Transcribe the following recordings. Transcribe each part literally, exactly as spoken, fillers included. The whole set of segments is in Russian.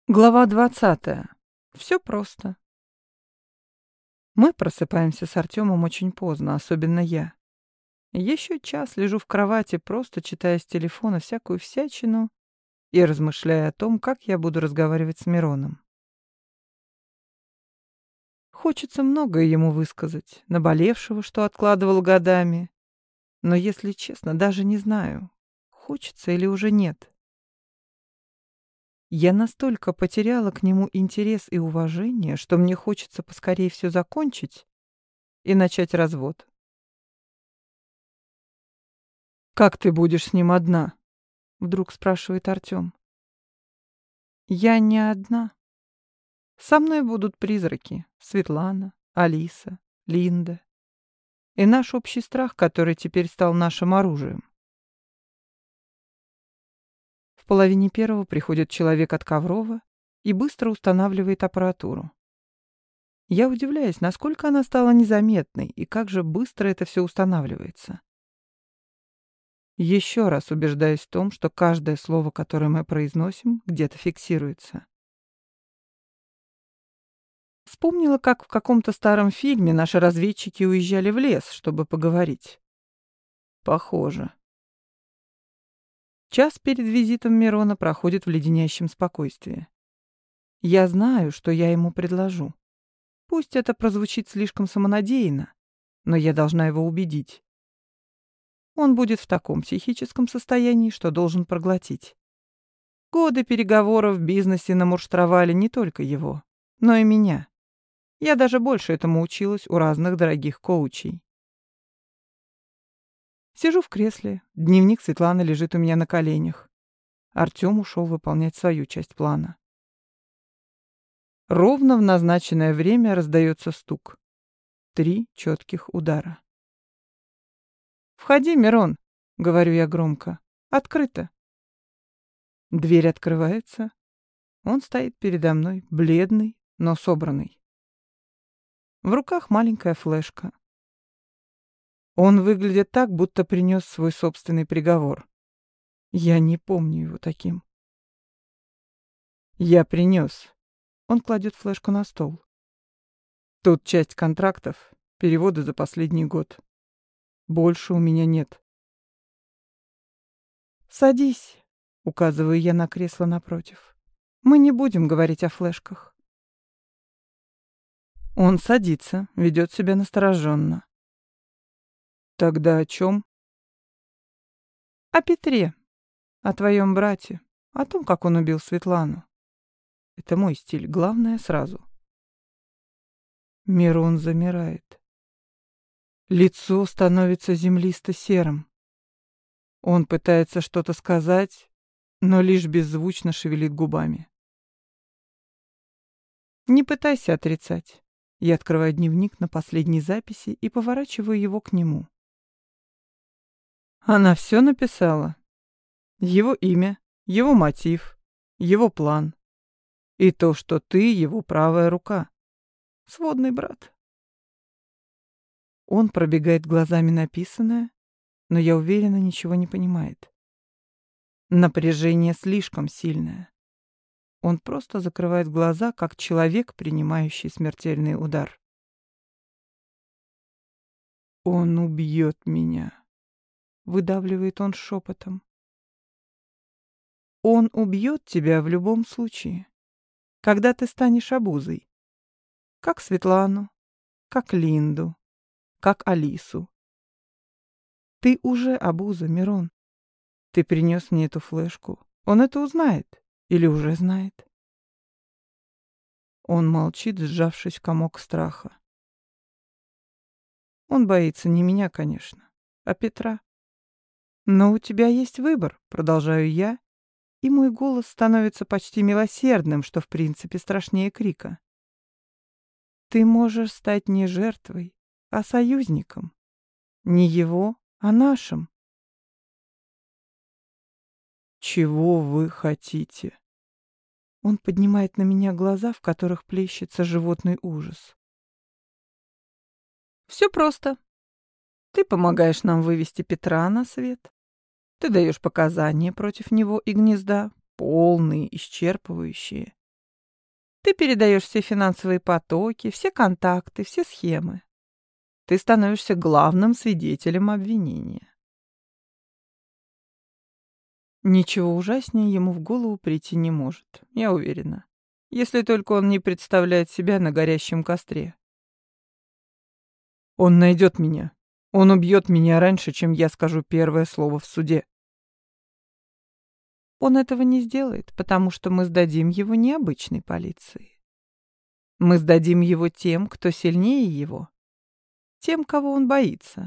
Глава двадцатая. Все просто. Мы просыпаемся с Артемом очень поздно, особенно я. Еще час лежу в кровати, просто читая с телефона всякую всячину и размышляя о том, как я буду разговаривать с Мироном. Хочется многое ему высказать, наболевшего, что откладывал годами, но, если честно, даже не знаю, хочется или уже нет. Я настолько потеряла к нему интерес и уважение, что мне хочется поскорее все закончить и начать развод. «Как ты будешь с ним одна?» — вдруг спрашивает Артем. «Я не одна. Со мной будут призраки. Светлана, Алиса, Линда. И наш общий страх, который теперь стал нашим оружием». В половине первого приходит человек от Коврова и быстро устанавливает аппаратуру. Я удивляюсь, насколько она стала незаметной и как же быстро это все устанавливается. Еще раз убеждаюсь в том, что каждое слово, которое мы произносим, где-то фиксируется. Вспомнила, как в каком-то старом фильме наши разведчики уезжали в лес, чтобы поговорить. Похоже. Час перед визитом Мирона проходит в леденящем спокойствии. Я знаю, что я ему предложу. Пусть это прозвучит слишком самонадеянно, но я должна его убедить. Он будет в таком психическом состоянии, что должен проглотить. Годы переговоров в бизнесе намуштровали не только его, но и меня. Я даже больше этому училась у разных дорогих коучей. Сижу в кресле, дневник Светланы лежит у меня на коленях. Артем ушел выполнять свою часть плана. Ровно в назначенное время раздается стук. Три четких удара. «Входи, Мирон», — говорю я громко. «Открыто». Дверь открывается. Он стоит передо мной, бледный, но собранный. В руках маленькая флешка. Он выглядит так, будто принес свой собственный приговор. Я не помню его таким. «Я принес». Он кладет флешку на стол. «Тут часть контрактов, переводы за последний год. Больше у меня нет». «Садись», — указываю я на кресло напротив. «Мы не будем говорить о флешках». Он садится, ведет себя настороженно. «Тогда о чем?» «О Петре, о твоем брате, о том, как он убил Светлану. Это мой стиль, главное сразу». Мирон замирает. Лицо становится землисто-серым. Он пытается что-то сказать, но лишь беззвучно шевелит губами. «Не пытайся отрицать». Я открываю дневник на последней записи и поворачиваю его к нему. Она все написала. Его имя, его мотив, его план. И то, что ты его правая рука. Сводный брат. Он пробегает глазами написанное, но я уверена, ничего не понимает. Напряжение слишком сильное. Он просто закрывает глаза, как человек, принимающий смертельный удар. «Он убьет меня», — выдавливает он шепотом. «Он убьет тебя в любом случае, когда ты станешь обузой. Как Светлану, как Линду, как Алису. Ты уже обуза, Мирон. Ты принес мне эту флешку. Он это узнает или уже знает?» Он молчит, сжавшись в комок страха. Он боится не меня, конечно, а Петра. «Но у тебя есть выбор», — продолжаю я, и мой голос становится почти милосердным, что в принципе страшнее крика. «Ты можешь стать не жертвой, а союзником. Не его, а нашим». «Чего вы хотите?» Он поднимает на меня глаза, в которых плещется животный ужас. «Все просто. Ты помогаешь нам вывести Петра на свет. Ты даешь показания против него и гнезда, полные, исчерпывающие. Ты передаешь все финансовые потоки, все контакты, все схемы. Ты становишься главным свидетелем обвинения. Ничего ужаснее ему в голову прийти не может, я уверена. Если только он не представляет себя на горящем костре. Он найдет меня. Он убьет меня раньше, чем я скажу первое слово в суде. Он этого не сделает, потому что мы сдадим его не обычной полиции. Мы сдадим его тем, кто сильнее его. Тем, кого он боится.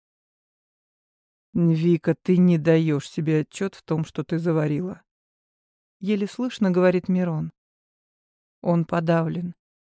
«Вика, ты не даешь себе отчет в том, что ты заварила». Еле слышно говорит Мирон. Он подавлен.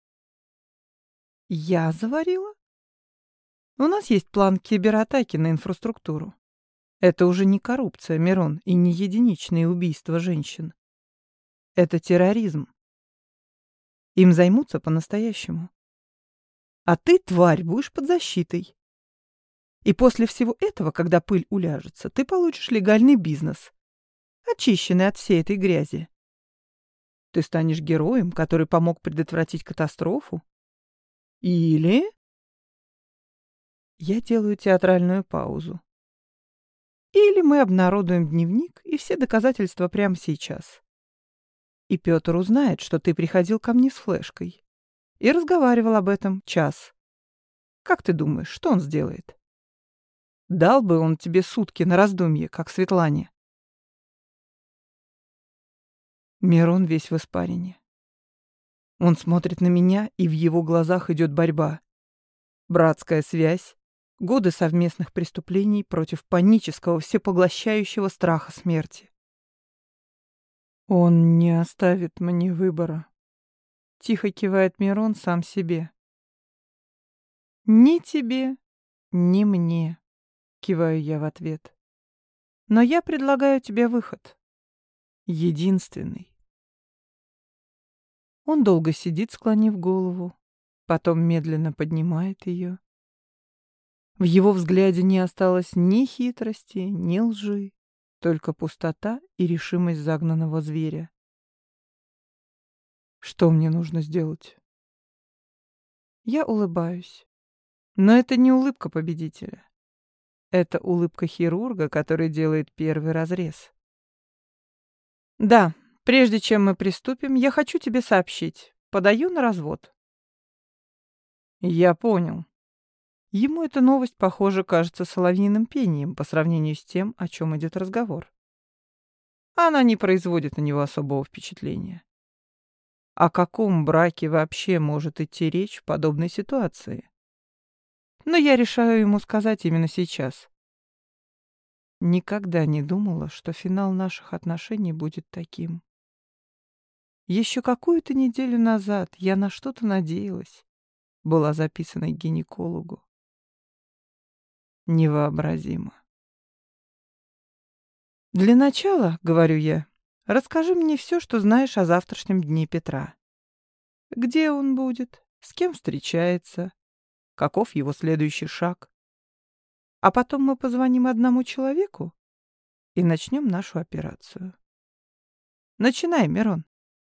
«Я заварила? У нас есть план кибератаки на инфраструктуру. Это уже не коррупция, Мирон, и не единичные убийства женщин. Это терроризм. Им займутся по-настоящему. А ты, тварь, будешь под защитой. И после всего этого, когда пыль уляжется, ты получишь легальный бизнес, очищенный от всей этой грязи. Ты станешь героем, который помог предотвратить катастрофу. Или... Я делаю театральную паузу. Или мы обнародуем дневник и все доказательства прямо сейчас. И Петр узнает, что ты приходил ко мне с флешкой и разговаривал об этом час. Как ты думаешь, что он сделает? Дал бы он тебе сутки на раздумье, как Светлане. Мирон весь в испарине. Он смотрит на меня, и в его глазах идет борьба. Братская связь, годы совместных преступлений против панического, всепоглощающего страха смерти. Он не оставит мне выбора. Тихо кивает Мирон сам себе. Ни тебе, ни мне. Киваю я в ответ. Но я предлагаю тебе выход. Единственный. Он долго сидит, склонив голову, потом медленно поднимает ее. В его взгляде не осталось ни хитрости, ни лжи, только пустота и решимость загнанного зверя. Что мне нужно сделать? Я улыбаюсь. Но это не улыбка победителя. Это улыбка хирурга, который делает первый разрез. Да, прежде чем мы приступим, я хочу тебе сообщить. Подаю на развод. Я понял. Ему эта новость, похоже, кажется соловьиным пением по сравнению с тем, о чем идет разговор. Она не производит на него особого впечатления. О каком браке вообще может идти речь в подобной ситуации? Но я решаю ему сказать именно сейчас. Никогда не думала, что финал наших отношений будет таким. Еще какую-то неделю назад я на что-то надеялась. Была записана к гинекологу. Невообразимо. Для начала, говорю я, расскажи мне все, что знаешь о завтрашнем дне Петра. Где он будет? С кем встречается? Каков его следующий шаг? А потом мы позвоним одному человеку и начнем нашу операцию. Начинай, Мирон.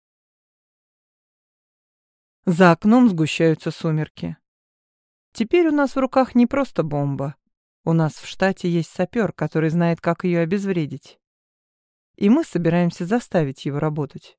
За окном сгущаются сумерки. Теперь у нас в руках не просто бомба. У нас в штате есть сапер, который знает, как ее обезвредить. И мы собираемся заставить его работать.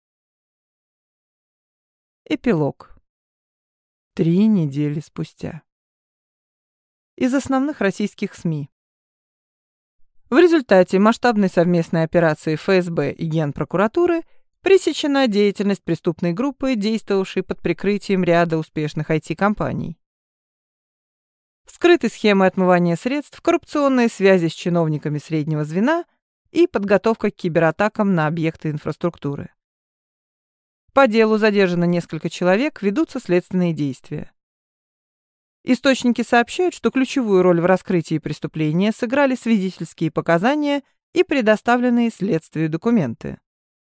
Эпилог. Три недели спустя. Из основных российских СМИ. В результате масштабной совместной операции эф эс бэ и Генпрокуратуры пресечена деятельность преступной группы, действовавшей под прикрытием ряда успешных ай ти-компаний. Вскрыты схемы отмывания средств, коррупционные связи с чиновниками среднего звена и подготовка к кибератакам на объекты инфраструктуры. По делу задержано несколько человек, ведутся следственные действия. Источники сообщают, что ключевую роль в раскрытии преступления сыграли свидетельские показания и предоставленные следствию документы.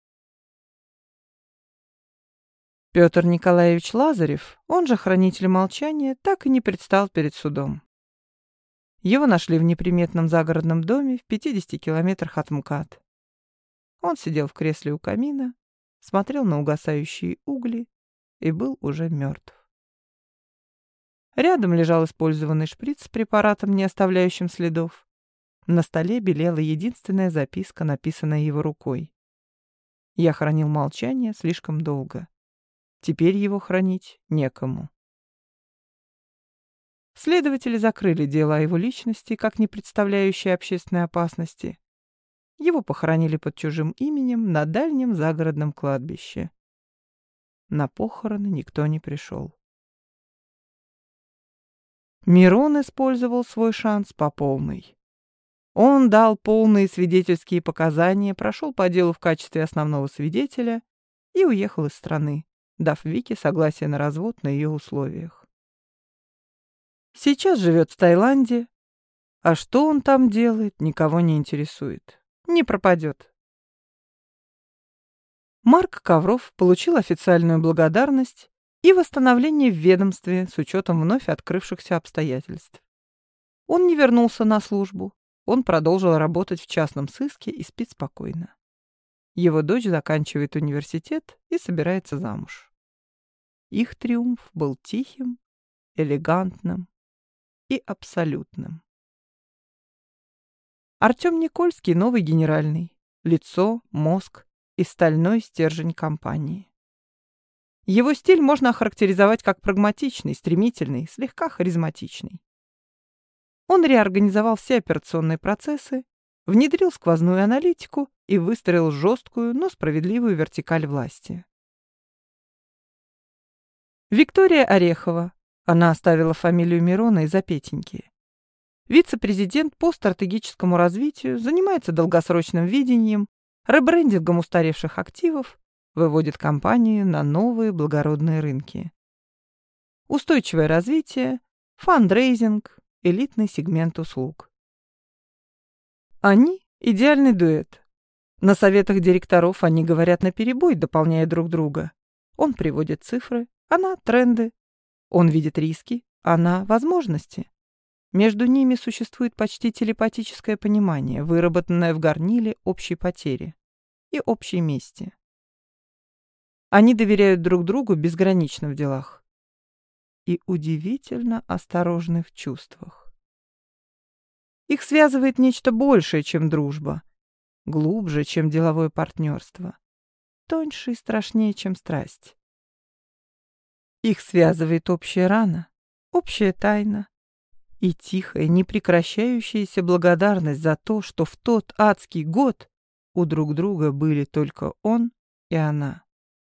Петр Николаевич Лазарев, он же хранитель молчания, так и не предстал перед судом. Его нашли в неприметном загородном доме в пятидесяти километрах от МКАД. Он сидел в кресле у камина, смотрел на угасающие угли и был уже мертв. Рядом лежал использованный шприц с препаратом, не оставляющим следов. На столе белела единственная записка, написанная его рукой. Я хранил молчание слишком долго. Теперь его хранить некому. Следователи закрыли дело о его личности, как не представляющее общественной опасности. Его похоронили под чужим именем на дальнем загородном кладбище. На похороны никто не пришел. Мирон использовал свой шанс по полной. Он дал полные свидетельские показания, прошел по делу в качестве основного свидетеля и уехал из страны, дав Вике согласие на развод на ее условиях. Сейчас живет в Таиланде, а что он там делает, никого не интересует. Не пропадет. Марк Ковров получил официальную благодарность и восстановление в ведомстве с учетом вновь открывшихся обстоятельств. Он не вернулся на службу, он продолжил работать в частном сыске и спит спокойно. Его дочь заканчивает университет и собирается замуж. Их триумф был тихим, элегантным и абсолютным. Артем Никольский — новый генеральный, лицо, мозг и стальной стержень компании. Его стиль можно охарактеризовать как прагматичный, стремительный, слегка харизматичный. Он реорганизовал все операционные процессы, внедрил сквозную аналитику и выстроил жесткую, но справедливую вертикаль власти. Виктория Орехова, она оставила фамилию Мирона из-за Петеньки. Вице-президент по стратегическому развитию, занимается долгосрочным видением, ребрендингом устаревших активов, выводит компанию на новые благородные рынки. Устойчивое развитие, фандрейзинг, элитный сегмент услуг. Они — идеальный дуэт. На советах директоров они говорят наперебой, дополняя друг друга. Он приводит цифры, она — тренды. Он видит риски, она — возможности. Между ними существует почти телепатическое понимание, выработанное в горниле общей потери и общей мести. Они доверяют друг другу безгранично в делах и удивительно осторожны в чувствах. Их связывает нечто большее, чем дружба, глубже, чем деловое партнерство, тоньше и страшнее, чем страсть. Их связывает общая рана, общая тайна и тихая, непрекращающаяся благодарность за то, что в тот адский год у друг друга были только он и она.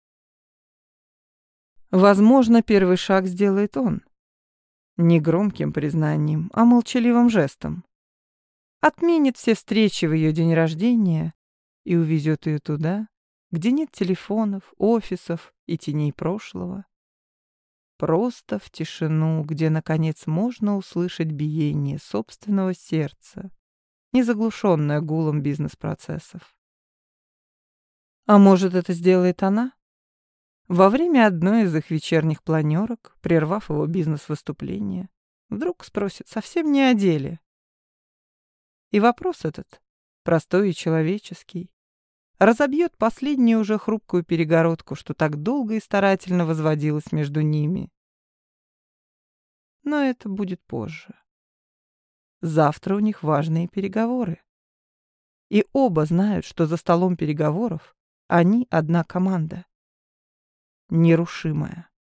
Возможно, первый шаг сделает он. Не громким признанием, а молчаливым жестом. Отменит все встречи в ее день рождения и увезет ее туда, где нет телефонов, офисов и теней прошлого. Просто в тишину, где, наконец, можно услышать биение собственного сердца, не заглушенное гулом бизнес-процессов. А может, это сделает она? Во время одной из их вечерних планерок, прервав его бизнес-выступление, вдруг спросит совсем не о деле. И вопрос этот, простой и человеческий, разобьет последнюю уже хрупкую перегородку, что так долго и старательно возводилась между ними. Но это будет позже. Завтра у них важные переговоры. И оба знают, что за столом переговоров они одна команда. Нерушимая.